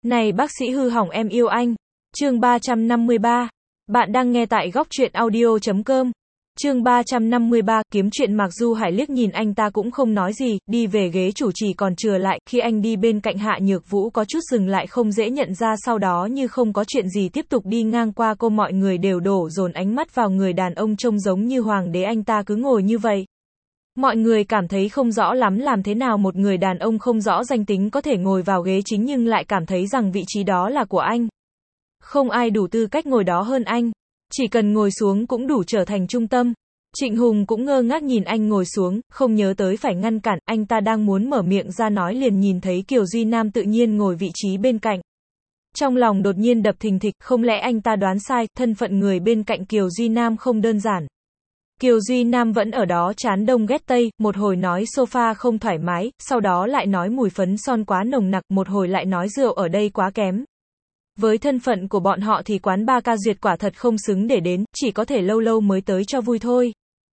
Này bác sĩ hư hỏng em yêu anh. Chương 353. Bạn đang nghe tại góc truyện audio.com. Chương 353, kiếm chuyện. Mạc Du Hải liếc nhìn anh ta cũng không nói gì, đi về ghế chủ trì còn chừa lại, khi anh đi bên cạnh Hạ Nhược Vũ có chút dừng lại không dễ nhận ra, sau đó như không có chuyện gì tiếp tục đi ngang qua cô. Mọi người đều đổ dồn ánh mắt vào người đàn ông trông giống như hoàng đế, anh ta cứ ngồi như vậy. Mọi người cảm thấy không rõ lắm làm thế nào một người đàn ông không rõ danh tính có thể ngồi vào ghế chính nhưng lại cảm thấy rằng vị trí đó là của anh. Không ai đủ tư cách ngồi đó hơn anh. Chỉ cần ngồi xuống cũng đủ trở thành trung tâm. Trịnh Hùng cũng ngơ ngác nhìn anh ngồi xuống, không nhớ tới phải ngăn cản, anh ta đang muốn mở miệng ra nói liền nhìn thấy Kiều Duy Nam tự nhiên ngồi vị trí bên cạnh. Trong lòng đột nhiên đập thình thịch, không lẽ anh ta đoán sai, thân phận người bên cạnh Kiều Duy Nam không đơn giản. Kiều Duy Nam vẫn ở đó chán đông ghét tây, một hồi nói sofa không thoải mái, sau đó lại nói mùi phấn son quá nồng nặc, một hồi lại nói rượu ở đây quá kém. Với thân phận của bọn họ thì quán ba ca duyệt quả thật không xứng để đến, chỉ có thể lâu lâu mới tới cho vui thôi.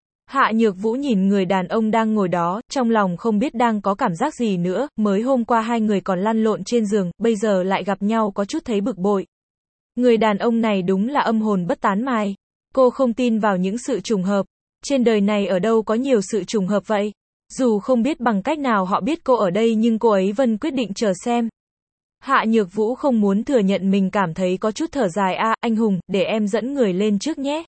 Hạ Nhược Vũ nhìn người đàn ông đang ngồi đó, trong lòng không biết đang có cảm giác gì nữa, mới hôm qua hai người còn lăn lộn trên giường, bây giờ lại gặp nhau có chút thấy bực bội. Người đàn ông này đúng là âm hồn bất tán mài. Cô không tin vào những sự trùng hợp. Trên đời này ở đâu có nhiều sự trùng hợp vậy? Dù không biết bằng cách nào họ biết cô ở đây nhưng cô ấy vẫn quyết định chờ xem. Hạ Nhược Vũ không muốn thừa nhận mình cảm thấy có chút thở dài. Anh Hùng, để em dẫn người lên trước nhé.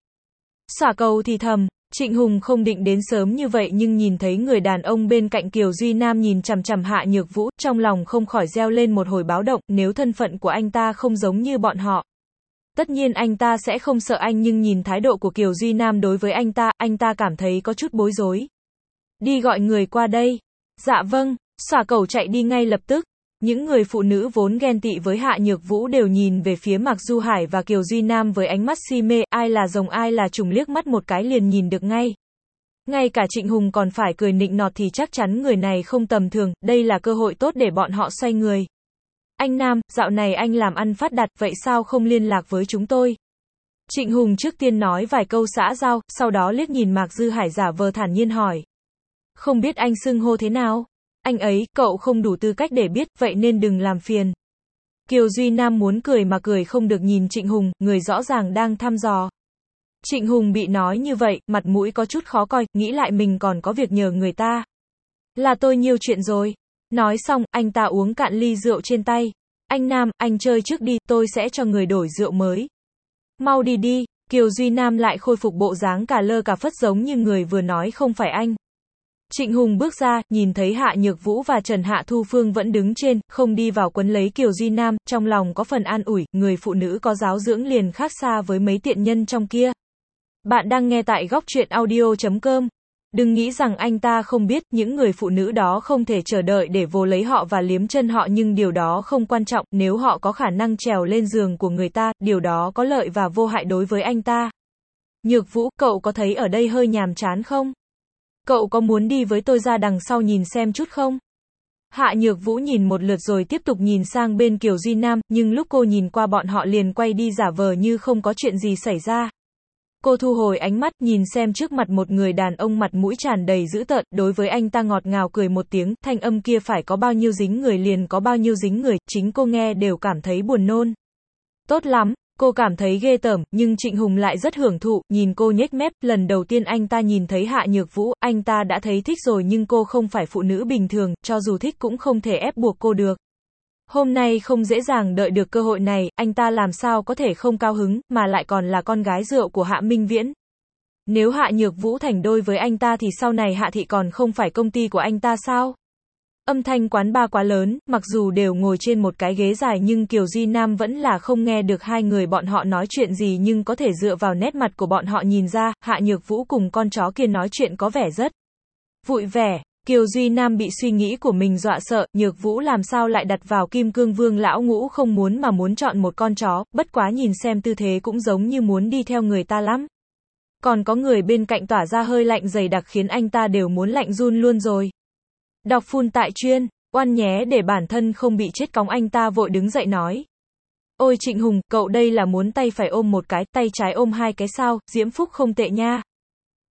Xả cầu thì thầm, Trịnh Hùng không định đến sớm như vậy nhưng nhìn thấy người đàn ông bên cạnh Kiều Duy Nam nhìn chằm chằm Hạ Nhược Vũ, trong lòng không khỏi reo lên một hồi báo động, nếu thân phận của anh ta không giống như bọn họ. Tất nhiên anh ta sẽ không sợ anh nhưng nhìn thái độ của Kiều Duy Nam đối với anh ta cảm thấy có chút bối rối. Đi gọi người qua đây. Dạ vâng, xả cầu chạy đi ngay lập tức. Những người phụ nữ vốn ghen tị với Hạ Nhược Vũ đều nhìn về phía Mạc Du Hải và Kiều Duy Nam với ánh mắt si mê, ai là rồng ai là trùng liếc mắt một cái liền nhìn được ngay. Ngay cả Trịnh Hùng còn phải cười nịnh nọt thì chắc chắn người này không tầm thường, đây là cơ hội tốt để bọn họ xoay người. Anh Nam, dạo này anh làm ăn phát đạt, vậy sao không liên lạc với chúng tôi? Trịnh Hùng trước tiên nói vài câu xã giao, sau đó liếc nhìn Mạc Dư Hải giả vờ thản nhiên hỏi. Không biết anh xưng hô thế nào? Anh ấy, cậu không đủ tư cách để biết, vậy nên đừng làm phiền. Kiều Duy Nam muốn cười mà cười không được nhìn Trịnh Hùng, người rõ ràng đang thăm dò. Trịnh Hùng bị nói như vậy, mặt mũi có chút khó coi, nghĩ lại mình còn có việc nhờ người ta. Là tôi nhiều chuyện rồi. Nói xong, anh ta uống cạn ly rượu trên tay. Anh Nam, anh chơi trước đi, tôi sẽ cho người đổi rượu mới. Mau đi đi. Kiều Duy Nam lại khôi phục bộ dáng cả lơ cả phất giống như người vừa nói không phải anh. Trịnh Hùng bước ra, nhìn thấy Hạ Nhược Vũ và Trần Hạ Thu Phương vẫn đứng trên, không đi vào quấn lấy Kiều Duy Nam, trong lòng có phần an ủi, người phụ nữ có giáo dưỡng liền khác xa với mấy tiện nhân trong kia. Bạn đang nghe tại góc truyện audio.com. Đừng nghĩ rằng anh ta không biết, những người phụ nữ đó không thể chờ đợi để vồ lấy họ và liếm chân họ nhưng điều đó không quan trọng, nếu họ có khả năng trèo lên giường của người ta, điều đó có lợi và vô hại đối với anh ta. Nhược Vũ, cậu có thấy ở đây hơi nhàm chán không? Cậu có muốn đi với tôi ra đằng sau nhìn xem chút không? Hạ Nhược Vũ nhìn một lượt rồi tiếp tục nhìn sang bên Kiều Duy Nam, nhưng lúc cô nhìn qua bọn họ liền quay đi giả vờ như không có chuyện gì xảy ra. Cô thu hồi ánh mắt, nhìn xem trước mặt một người đàn ông mặt mũi tràn đầy dữ tợn, đối với anh ta ngọt ngào cười một tiếng, thanh âm kia phải có bao nhiêu dính người liền có bao nhiêu dính người, chính cô nghe đều cảm thấy buồn nôn. Tốt lắm, cô cảm thấy ghê tởm, nhưng Trịnh Hùng lại rất hưởng thụ, nhìn cô nhếch mép, lần đầu tiên anh ta nhìn thấy Hạ Nhược Vũ, anh ta đã thấy thích rồi nhưng cô không phải phụ nữ bình thường, cho dù thích cũng không thể ép buộc cô được. Hôm nay không dễ dàng đợi được cơ hội này, anh ta làm sao có thể không cao hứng, mà lại còn là con gái rượu của Hạ Minh Viễn. Nếu Hạ Nhược Vũ thành đôi với anh ta thì sau này Hạ Thị còn không phải công ty của anh ta sao? Âm thanh quán bar quá lớn, mặc dù đều ngồi trên một cái ghế dài nhưng Kiều Duy Nam vẫn là không nghe được hai người bọn họ nói chuyện gì nhưng có thể dựa vào nét mặt của bọn họ nhìn ra, Hạ Nhược Vũ cùng con chó kia nói chuyện có vẻ rất vui vẻ. Kiều Duy Nam bị suy nghĩ của mình dọa sợ, Nhược Vũ làm sao lại đặt vào Kim Cương Vương lão ngũ không muốn mà muốn chọn một con chó, bất quá nhìn xem tư thế cũng giống như muốn đi theo người ta lắm. Còn có người bên cạnh tỏa ra hơi lạnh dày đặc khiến anh ta đều muốn lạnh run luôn rồi. Đọc full tại chuyên, oan nhé để bản thân không bị chết cóng anh ta vội đứng dậy nói. Ôi Trịnh Hùng, cậu đây là muốn tay phải ôm một cái, tay trái ôm hai cái sao, diễm phúc không tệ nha.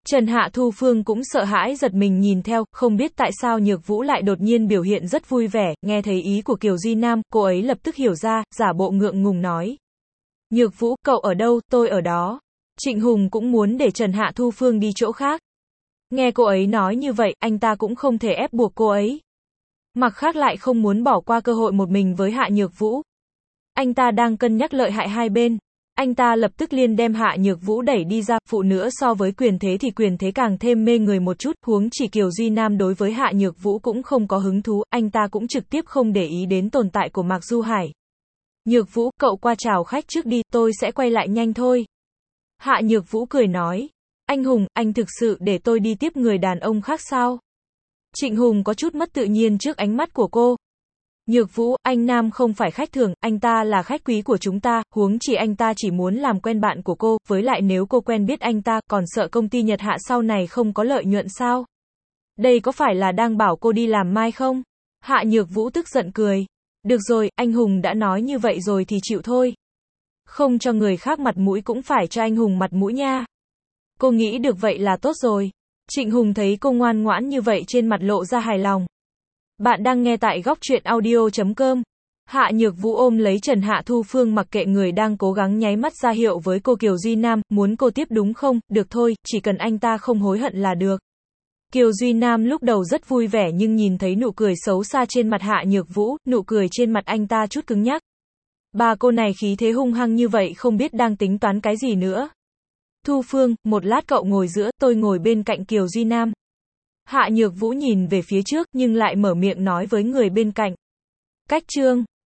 Trần Hạ Thu Phương cũng sợ hãi giật mình nhìn theo, không biết tại sao Nhược Vũ lại đột nhiên biểu hiện rất vui vẻ, nghe thấy ý của Kiều Duy Nam, cô ấy lập tức hiểu ra, giả bộ ngượng ngùng nói. Nhược Vũ, cậu ở đâu, tôi ở đó. Trịnh Hùng cũng muốn để Trần Hạ Thu Phương đi chỗ khác. Nghe cô ấy nói như vậy, anh ta cũng không thể ép buộc cô ấy. Mặt khác lại không muốn bỏ qua cơ hội một mình với Hạ Nhược Vũ. Anh ta đang cân nhắc lợi hại hai bên. Anh ta lập tức liền đem Hạ Nhược Vũ đẩy đi ra, phụ nữa so với quyền thế thì quyền thế càng thêm mê người một chút, huống chỉ Kiều Duy Nam đối với Hạ Nhược Vũ cũng không có hứng thú, anh ta cũng trực tiếp không để ý đến tồn tại của Mạc Du Hải. Nhược Vũ, cậu qua chào khách trước đi, tôi sẽ quay lại nhanh thôi. Hạ Nhược Vũ cười nói. Anh Hùng, anh thực sự để tôi đi tiếp người đàn ông khác sao? Trịnh Hùng có chút mất tự nhiên trước ánh mắt của cô. Nhược Vũ, anh Nam không phải khách thường, anh ta là khách quý của chúng ta, huống chỉ anh ta chỉ muốn làm quen bạn của cô, với lại nếu cô quen biết anh ta, còn sợ công ty Nhật Hạ sau này không có lợi nhuận sao? Đây có phải là đang bảo cô đi làm mai không? Hạ Nhược Vũ tức giận cười. Được rồi, anh Hùng đã nói như vậy rồi thì chịu thôi. Không cho người khác mặt mũi cũng phải cho anh Hùng mặt mũi nha. Cô nghĩ được vậy là tốt rồi. Trịnh Hùng thấy cô ngoan ngoãn như vậy trên mặt lộ ra hài lòng. Bạn đang nghe tại góc truyện audio.com. Hạ Nhược Vũ ôm lấy Trần Hạ Thu Phương mặc kệ người đang cố gắng nháy mắt ra hiệu với cô Kiều Duy Nam, muốn cô tiếp đúng không, được thôi, chỉ cần anh ta không hối hận là được. Kiều Duy Nam lúc đầu rất vui vẻ nhưng nhìn thấy nụ cười xấu xa trên mặt Hạ Nhược Vũ, nụ cười trên mặt anh ta chút cứng nhắc. Bà cô này khí thế hung hăng như vậy không biết đang tính toán cái gì nữa. Thu Phương, một lát cậu ngồi giữa, tôi ngồi bên cạnh Kiều Duy Nam. Hạ Nhược Vũ nhìn về phía trước nhưng lại mở miệng nói với người bên cạnh. Cách chương